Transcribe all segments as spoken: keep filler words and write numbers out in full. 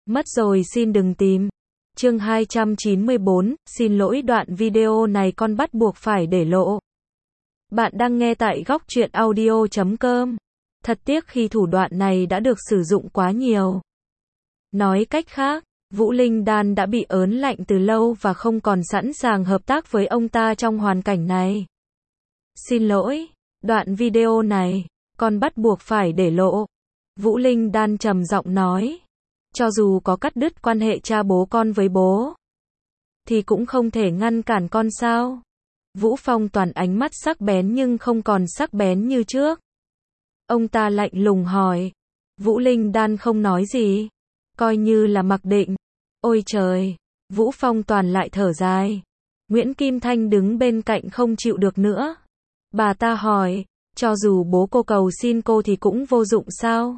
Mất rồi xin đừng tìm. Chương hai trăm chín mươi bốn, xin lỗi đoạn video này con bắt buộc phải để lộ. Bạn đang nghe tại góc truyện audio chấm com. Thật tiếc khi thủ đoạn này đã được sử dụng quá nhiều. Nói cách khác, Vũ Linh Đan đã bị ớn lạnh từ lâu và không còn sẵn sàng hợp tác với ông ta trong hoàn cảnh này. Xin lỗi, đoạn video này, con bắt buộc phải để lộ. Vũ Linh Đan trầm giọng nói. Cho dù có cắt đứt quan hệ cha bố con với bố, thì cũng không thể ngăn cản con sao? Vũ Phong Toàn ánh mắt sắc bén nhưng không còn sắc bén như trước. Ông ta lạnh lùng hỏi. Vũ Linh Đan không nói gì, coi như là mặc định. Ôi trời, Vũ Phong Toàn lại thở dài. Nguyễn Kim Thanh đứng bên cạnh không chịu được nữa. Bà ta hỏi, cho dù bố cô cầu xin cô thì cũng vô dụng sao?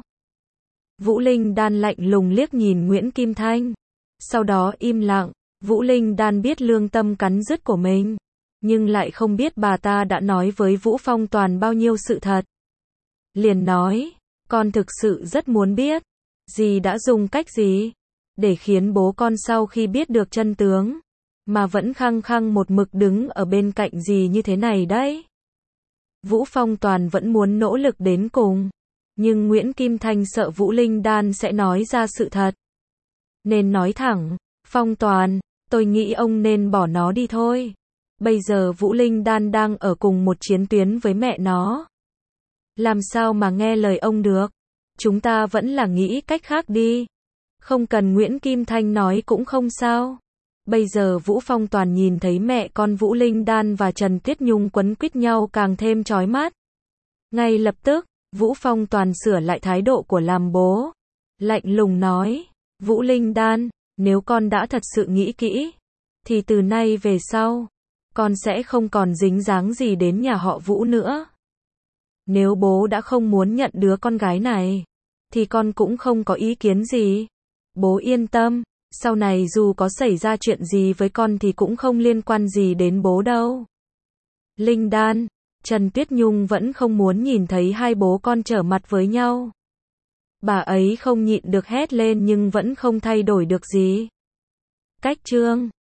Vũ Linh Đan lạnh lùng liếc nhìn Nguyễn Kim Thanh. Sau đó im lặng. Vũ Linh Đan biết lương tâm cắn rứt của mình, nhưng lại không biết bà ta đã nói với Vũ Phong Toàn bao nhiêu sự thật. Liền nói, con thực sự rất muốn biết, dì đã dùng cách gì để khiến bố con sau khi biết được chân tướng, mà vẫn khăng khăng một mực đứng ở bên cạnh dì như thế này đấy. Vũ Phong Toàn vẫn muốn nỗ lực đến cùng, nhưng Nguyễn Kim Thanh sợ Vũ Linh Đan sẽ nói ra sự thật, nên nói thẳng, Phong Toàn, tôi nghĩ ông nên bỏ nó đi thôi. Bây giờ Vũ Linh Đan đang ở cùng một chiến tuyến với mẹ nó. Làm sao mà nghe lời ông được? Chúng ta vẫn là nghĩ cách khác đi. Không cần Nguyễn Kim Thanh nói cũng không sao. Bây giờ Vũ Phong Toàn nhìn thấy mẹ con Vũ Linh Đan và Trần Tuyết Nhung quấn quýt nhau càng thêm chói mắt. Ngay lập tức, Vũ Phong Toàn sửa lại thái độ của làm bố. Lạnh lùng nói, Vũ Linh Đan, nếu con đã thật sự nghĩ kỹ, thì từ nay về sau, con sẽ không còn dính dáng gì đến nhà họ Vũ nữa. Nếu bố đã không muốn nhận đứa con gái này, thì con cũng không có ý kiến gì. Bố yên tâm, sau này dù có xảy ra chuyện gì với con thì cũng không liên quan gì đến bố đâu. Linh Đan, Trần Tuyết Nhung vẫn không muốn nhìn thấy hai bố con trở mặt với nhau. Bà ấy không nhịn được hét lên nhưng vẫn không thay đổi được gì. Cách chương